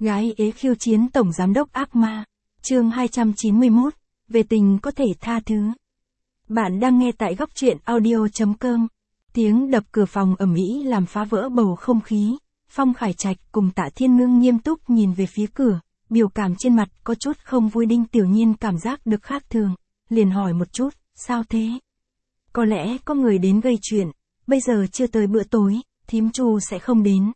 Gái ế khiêu chiến tổng giám đốc ác ma. Chương 291, về tình có thể tha thứ. Bạn đang nghe tại góc truyện audio.com. Tiếng đập cửa phòng ầm ĩ làm phá vỡ bầu không khí. Phong Khải Trạch cùng Tạ Thiên Ngưng nghiêm túc nhìn về phía cửa, biểu cảm trên mặt có chút không vui. Đinh Tiểu Nhiên cảm giác được khác thường, liền hỏi một chút, sao thế? Có lẽ có người đến gây chuyện, bây giờ chưa tới bữa tối, thím Chu sẽ không đến.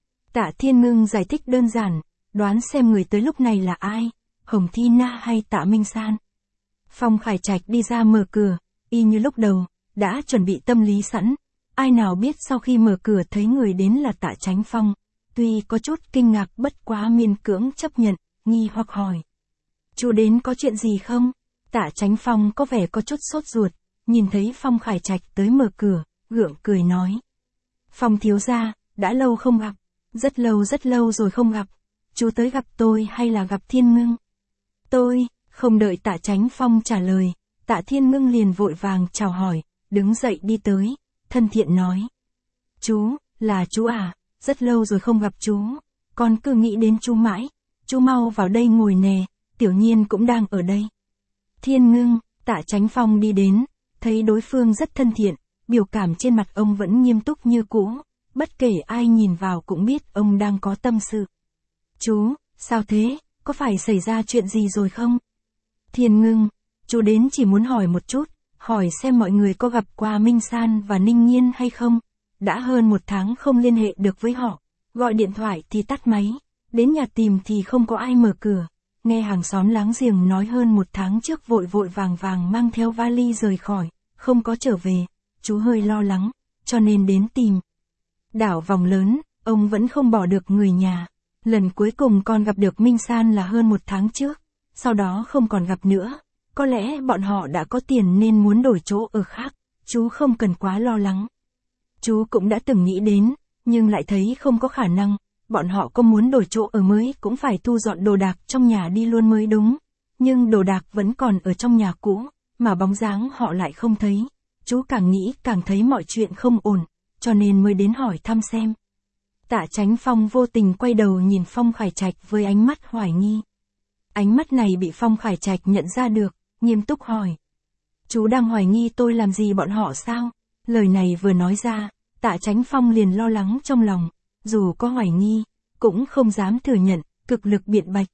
Tạ Thiên Ngưng giải thích đơn giản, đoán xem người tới lúc này là ai, Hồng Thi Na hay Tạ Minh San. Phong Khải Trạch đi ra mở cửa, y như lúc đầu, đã chuẩn bị tâm lý sẵn. Ai nào biết sau khi mở cửa thấy người đến là Tạ Chánh Phong, tuy có chút kinh ngạc bất quá miễn cưỡng chấp nhận, nghi hoặc hỏi. Chú đến có chuyện gì không? Tạ Chánh Phong có vẻ có chút sốt ruột, nhìn thấy Phong Khải Trạch tới mở cửa, gượng cười nói. Phong thiếu gia, đã lâu không gặp, rất lâu rồi không gặp, chú tới gặp tôi hay là gặp Thiên Ngưng? Tôi, không đợi Tạ Chánh Phong trả lời, Tạ Thiên Ngưng liền vội vàng chào hỏi, đứng dậy đi tới, thân thiện nói. Chú, là chú à, rất lâu rồi không gặp chú, con cứ nghĩ đến chú mãi, chú mau vào đây ngồi nè, Tiểu Nhiên cũng đang ở đây. Thiên Ngưng, Tạ Chánh Phong đi đến, thấy đối phương rất thân thiện, biểu cảm trên mặt ông vẫn nghiêm túc như cũ, bất kể ai nhìn vào cũng biết ông đang có tâm sự. Chú, sao thế, có phải xảy ra chuyện gì rồi không? Thiên Ngưng, chú đến chỉ muốn hỏi một chút, hỏi xem mọi người có gặp qua Minh San và Ninh Nhiên hay không? Đã hơn 1 tháng không liên hệ được với họ, gọi điện thoại thì tắt máy, đến nhà tìm thì không có ai mở cửa. Nghe hàng xóm láng giềng nói hơn 1 tháng trước vội vàng mang theo vali rời khỏi, không có trở về, chú hơi lo lắng, cho nên đến tìm. Đảo vòng lớn, ông vẫn không bỏ được người nhà. Lần cuối cùng con gặp được Minh San là hơn 1 tháng trước, sau đó không còn gặp nữa. Có lẽ bọn họ đã có tiền nên muốn đổi chỗ ở khác, chú không cần quá lo lắng. Chú cũng đã từng nghĩ đến, nhưng lại thấy không có khả năng, bọn họ có muốn đổi chỗ ở mới cũng phải thu dọn đồ đạc trong nhà đi luôn mới đúng. Nhưng đồ đạc vẫn còn ở trong nhà cũ, mà bóng dáng họ lại không thấy. Chú càng nghĩ càng thấy mọi chuyện không ổn, cho nên mới đến hỏi thăm xem. Tạ Chánh Phong vô tình quay đầu nhìn Phong Khải Trạch với ánh mắt hoài nghi. Ánh mắt này bị Phong Khải Trạch nhận ra được, nghiêm túc hỏi. Chú đang hoài nghi tôi làm gì bọn họ sao? Lời này vừa nói ra, Tạ Chánh Phong liền lo lắng trong lòng, dù có hoài nghi, cũng không dám thừa nhận, cực lực biện bạch.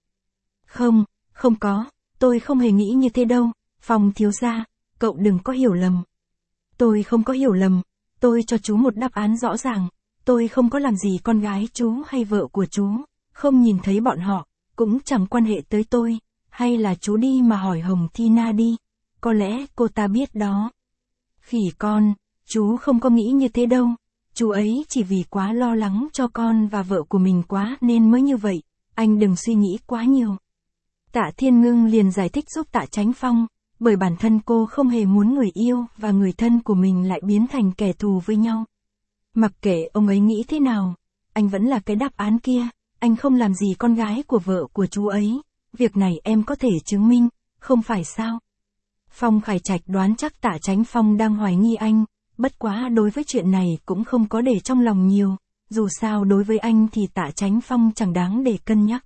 Không có, tôi không hề nghĩ như thế đâu, Phong thiếu gia, cậu đừng có hiểu lầm. Tôi không có hiểu lầm, tôi cho chú một đáp án rõ ràng, tôi không có làm gì con gái chú hay vợ của chú, không nhìn thấy bọn họ, cũng chẳng quan hệ tới tôi, hay là chú đi mà hỏi Hồng Thi Na đi, có lẽ cô ta biết đó. Khỉ con, chú không có nghĩ như thế đâu, chú ấy chỉ vì quá lo lắng cho con và vợ của mình quá nên mới như vậy, anh đừng suy nghĩ quá nhiều. Tạ Thiên Ngưng liền giải thích giúp Tạ Chánh Phong, bởi bản thân cô không hề muốn người yêu và người thân của mình lại biến thành kẻ thù với nhau. Mặc kệ ông ấy nghĩ thế nào, anh vẫn là cái đáp án kia, anh không làm gì con gái của vợ của chú ấy, việc này em có thể chứng minh, không phải sao? Phong Khải Trạch đoán chắc Tạ Chánh Phong đang hoài nghi anh, bất quá đối với chuyện này cũng không có để trong lòng nhiều, dù sao đối với anh thì Tạ Chánh Phong chẳng đáng để cân nhắc.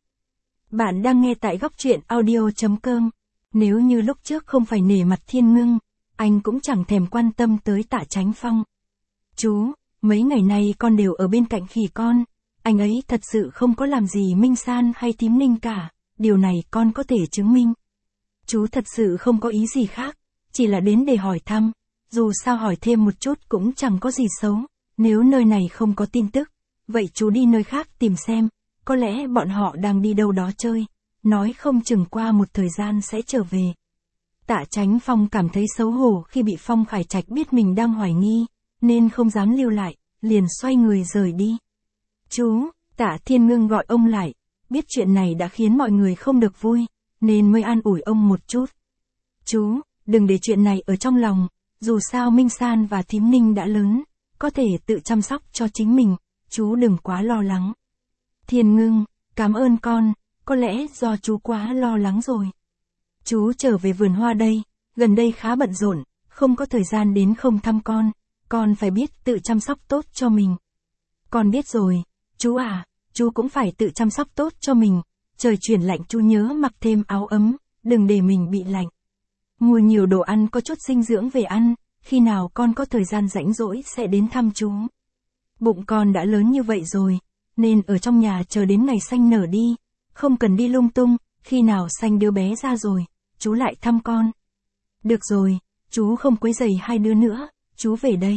Bạn đang nghe tại góc truyện audio.com. Nếu như lúc trước không phải nể mặt Thiên Ngưng, anh cũng chẳng thèm quan tâm tới Tạ Chánh Phong. Chú, mấy ngày nay con đều ở bên cạnh khỉ con, anh ấy thật sự không có làm gì Minh San hay Thím Ninh cả, điều này con có thể chứng minh. Chú thật sự không có ý gì khác, chỉ là đến để hỏi thăm, dù sao hỏi thêm một chút cũng chẳng có gì xấu, nếu nơi này không có tin tức, vậy chú đi nơi khác tìm xem, có lẽ bọn họ đang đi đâu đó chơi, nói không chừng qua một thời gian sẽ trở về. Tạ Chánh Phong cảm thấy xấu hổ khi bị Phong Khải Trạch biết mình đang hoài nghi, nên không dám lưu lại, liền xoay người rời đi. Chú, Tạ Thiên Ngưng gọi ông lại, biết chuyện này đã khiến mọi người không được vui, nên mới an ủi ông một chút. Chú, đừng để chuyện này ở trong lòng, dù sao Minh San và Thím Ninh đã lớn, có thể tự chăm sóc cho chính mình, chú đừng quá lo lắng. Thiên Ngưng, cảm ơn con, có lẽ do chú quá lo lắng rồi. Chú trở về vườn hoa đây, gần đây khá bận rộn, không có thời gian đến không thăm con phải biết tự chăm sóc tốt cho mình. Con biết rồi, chú à, chú cũng phải tự chăm sóc tốt cho mình. Trời chuyển lạnh chú nhớ mặc thêm áo ấm, đừng để mình bị lạnh. Mua nhiều đồ ăn có chút dinh dưỡng về ăn, khi nào con có thời gian rảnh rỗi sẽ đến thăm chú. Bụng con đã lớn như vậy rồi, nên ở trong nhà chờ đến ngày sanh nở đi, không cần đi lung tung, khi nào sanh đứa bé ra rồi, chú lại thăm con. Được rồi, chú không quấy rầy hai đứa nữa, chú về đây.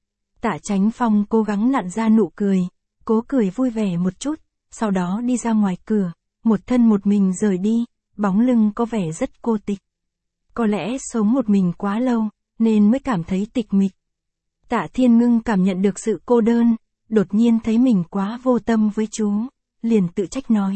Tạ Chánh Phong cố gắng nặn ra nụ cười, cố cười vui vẻ một chút, sau đó đi ra ngoài cửa, một thân một mình rời đi, bóng lưng có vẻ rất cô tịch. Có lẽ sống một mình quá lâu, nên mới cảm thấy tịch mịch. Tạ Thiên Ngưng cảm nhận được sự cô đơn, đột nhiên thấy mình quá vô tâm với chú, liền tự trách nói.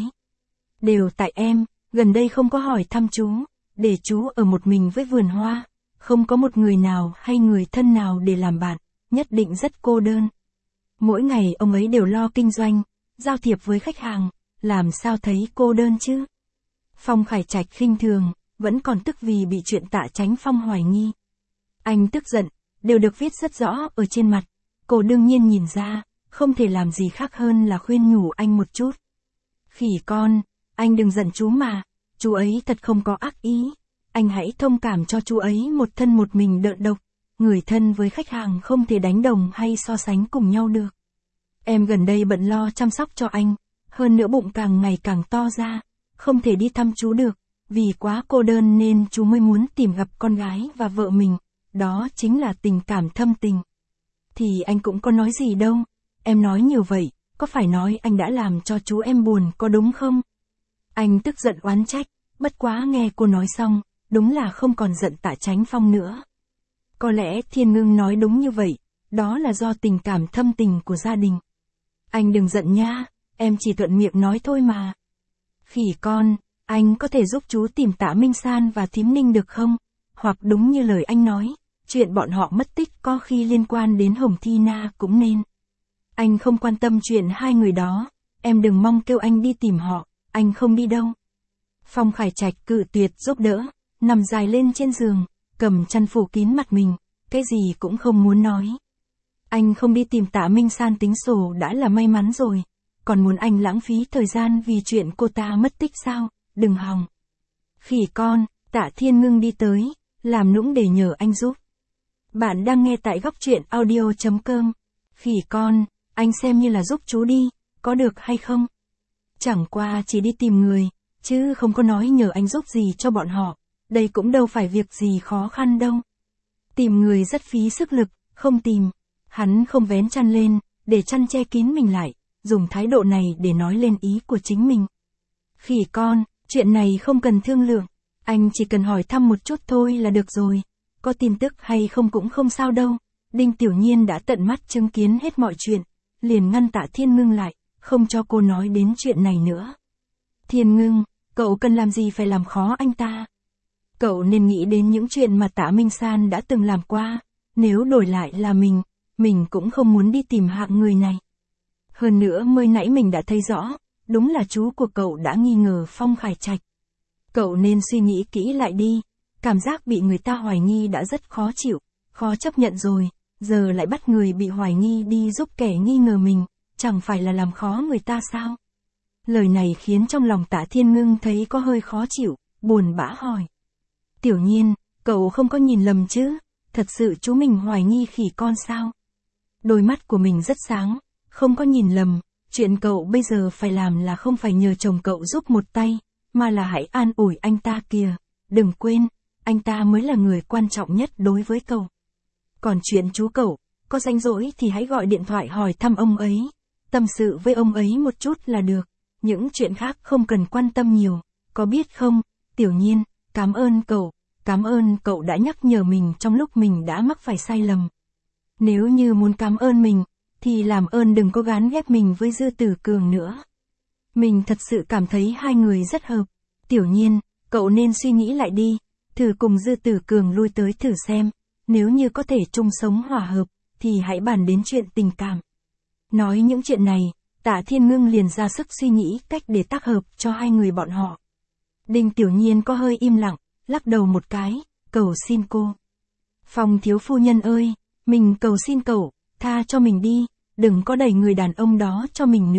Đều tại em, gần đây không có hỏi thăm chú, để chú ở một mình với vườn hoa, không có một người nào hay người thân nào để làm bạn, nhất định rất cô đơn. Mỗi ngày ông ấy đều lo kinh doanh, giao thiệp với khách hàng, làm sao thấy cô đơn chứ? Phong Khải Trạch khinh thường, vẫn còn tức vì bị chuyện Tạ Chánh Phong hoài nghi. Anh tức giận, đều được viết rất rõ ở trên mặt, cô đương nhiên nhìn ra, không thể làm gì khác hơn là khuyên nhủ anh một chút. Khỉ con, anh đừng giận chú mà, chú ấy thật không có ác ý, anh hãy thông cảm cho chú ấy một thân một mình đợn độc, người thân với khách hàng không thể đánh đồng hay so sánh cùng nhau được. Em gần đây bận lo chăm sóc cho anh, hơn nữa bụng càng ngày càng to ra, không thể đi thăm chú được, vì quá cô đơn nên chú mới muốn tìm gặp con gái và vợ mình, đó chính là tình cảm thâm tình. Thì anh cũng có nói gì đâu, em nói nhiều vậy, có phải nói anh đã làm cho chú em buồn có đúng không? Anh tức giận oán trách, bất quá nghe cô nói xong, đúng là không còn giận Tạ Chánh Phong nữa. Có lẽ Thiên Ngưng nói đúng như vậy, đó là do tình cảm thâm tình của gia đình. Anh đừng giận nha, em chỉ thuận miệng nói thôi mà. Khỉ con, anh có thể giúp chú tìm Tạ Minh San và Thím Ninh được không? Hoặc đúng như lời anh nói, chuyện bọn họ mất tích có khi liên quan đến Hồng Thi Na cũng nên. Anh không quan tâm chuyện hai người đó, em đừng mong kêu anh đi tìm họ, anh không đi đâu. Phong Khải Trạch cự tuyệt giúp đỡ, nằm dài lên trên giường, cầm chăn phủ kín mặt mình, cái gì cũng không muốn nói. Anh không đi tìm Tạ Minh San tính sổ đã là may mắn rồi, còn muốn anh lãng phí thời gian vì chuyện cô ta mất tích sao, đừng hòng. Khỉ con, Tạ Thiên Ngưng đi tới, làm nũng để nhờ anh giúp. Bạn đang nghe tại góc truyện audio.com. Khỉ con, anh xem như là giúp chú đi, có được hay không? Chẳng qua chỉ đi tìm người, chứ không có nói nhờ anh giúp gì cho bọn họ, đây cũng đâu phải việc gì khó khăn đâu. Tìm người rất phí sức lực, không tìm. Hắn không vén chăn lên, để chăn che kín mình lại, dùng thái độ này để nói lên ý của chính mình. Khỉ con, chuyện này không cần thương lượng, anh chỉ cần hỏi thăm một chút thôi là được rồi, có tin tức hay không cũng không sao đâu. Đinh Tiểu Nhiên đã tận mắt chứng kiến hết mọi chuyện, liền ngăn Tạ Thiên Ngưng lại, không cho cô nói đến chuyện này nữa. Thiên Ngưng, cậu cần làm gì phải làm khó anh ta? Cậu nên nghĩ đến những chuyện mà Tạ Minh San đã từng làm qua, nếu đổi lại là mình cũng không muốn đi tìm hạng người này. Hơn nữa mới nãy mình đã thấy rõ, đúng là chú của cậu đã nghi ngờ Phong Khải Trạch. Cậu nên suy nghĩ kỹ lại đi, cảm giác bị người ta hoài nghi đã rất khó chịu, khó chấp nhận rồi, giờ lại bắt người bị hoài nghi đi giúp kẻ nghi ngờ mình, chẳng phải là làm khó người ta sao? Lời này khiến trong lòng Tạ Thiên Ngưng thấy có hơi khó chịu, buồn bã hỏi. Tiểu Nhiên, cậu không có nhìn lầm chứ, thật sự chú mình hoài nghi khỉ con sao? Đôi mắt của mình rất sáng, không có nhìn lầm, chuyện cậu bây giờ phải làm là không phải nhờ chồng cậu giúp một tay, mà là hãy an ủi anh ta kìa, đừng quên, anh ta mới là người quan trọng nhất đối với cậu. Còn chuyện chú cậu, có rảnh rỗi thì hãy gọi điện thoại hỏi thăm ông ấy, tâm sự với ông ấy một chút là được, những chuyện khác không cần quan tâm nhiều, có biết không? Tiểu Nhiên, cảm ơn cậu đã nhắc nhở mình trong lúc mình đã mắc phải sai lầm. Nếu như muốn cảm ơn mình, thì làm ơn đừng có gán ghép mình với Dư Tử Cường nữa. Mình thật sự cảm thấy hai người rất hợp. Tiểu Nhiên, cậu nên suy nghĩ lại đi, thử cùng Dư Tử Cường lui tới thử xem, nếu như có thể chung sống hòa hợp, thì hãy bàn đến chuyện tình cảm. Nói những chuyện này, Tạ Thiên Ngưng liền ra sức suy nghĩ cách để tác hợp cho hai người bọn họ. Đinh Tiểu Nhiên có hơi im lặng, lắc đầu một cái, cầu xin cô. Phong thiếu phu nhân ơi, mình cầu xin cậu, tha cho mình đi, đừng có đẩy người đàn ông đó cho mình nữa,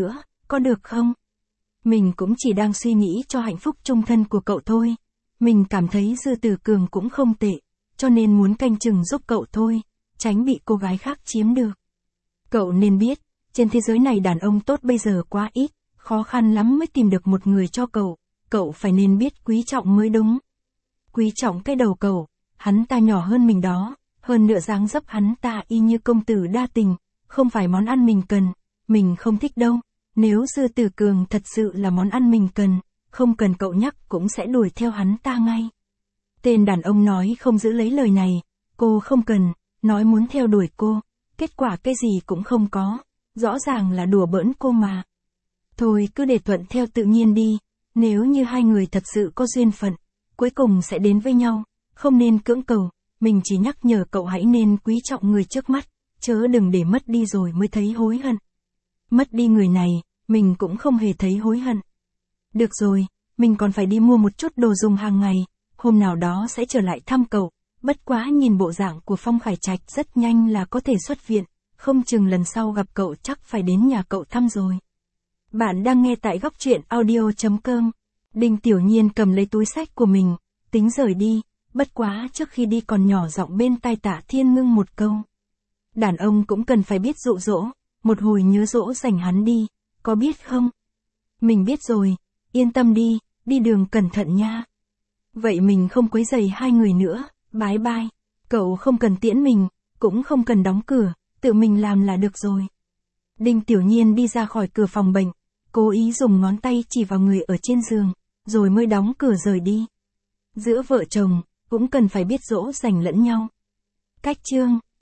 có được không? Mình cũng chỉ đang suy nghĩ cho hạnh phúc chung thân của cậu thôi. Mình cảm thấy Dư Tử Cường cũng không tệ, cho nên muốn canh chừng giúp cậu thôi, tránh bị cô gái khác chiếm được. Cậu nên biết, trên thế giới này đàn ông tốt bây giờ quá ít, khó khăn lắm mới tìm được một người cho cậu phải nên biết quý trọng mới đúng. Quý trọng cái đầu cậu, hắn ta nhỏ hơn mình đó, hơn nữa dáng dấp hắn ta y như công tử đa tình, không phải món ăn mình cần, mình không thích đâu. Nếu Dư Tử Cường thật sự là món ăn mình cần, không cần cậu nhắc cũng sẽ đuổi theo hắn ta ngay. Tên đàn ông nói không giữ lấy lời này, cô không cần, nói muốn theo đuổi cô, kết quả cái gì cũng không có, rõ ràng là đùa bỡn cô mà. Thôi cứ để thuận theo tự nhiên đi, nếu như hai người thật sự có duyên phận, cuối cùng sẽ đến với nhau, không nên cưỡng cầu, mình chỉ nhắc nhở cậu hãy nên quý trọng người trước mắt, chớ đừng để mất đi rồi mới thấy hối hận. Mất đi người này, mình cũng không hề thấy hối hận. Được rồi, mình còn phải đi mua một chút đồ dùng hàng ngày, hôm nào đó sẽ trở lại thăm cậu, bất quá nhìn bộ dạng của Phong Khải Trạch rất nhanh là có thể xuất viện, không chừng lần sau gặp cậu chắc phải đến nhà cậu thăm rồi. Bạn đang nghe tại góc truyện audio.com. Đinh Tiểu Nhiên cầm lấy túi xách của mình, tính rời đi, bất quá trước khi đi còn nhỏ giọng bên tai Tạ Thiên Ngưng một câu. Đàn ông cũng cần phải biết dụ dỗ, một hồi nhớ dỗ dành hắn đi, có biết không? Mình biết rồi, yên tâm đi, đi đường cẩn thận nha. Vậy mình không quấy rầy hai người nữa, bye bye. Cậu không cần tiễn mình, cũng không cần đóng cửa, tự mình làm là được rồi. Đinh Tiểu Nhiên đi ra khỏi cửa phòng bệnh, cố ý dùng ngón tay chỉ vào người ở trên giường, rồi mới đóng cửa rời đi. Giữa vợ chồng, cũng cần phải biết dỗ dành lẫn nhau. Cách chương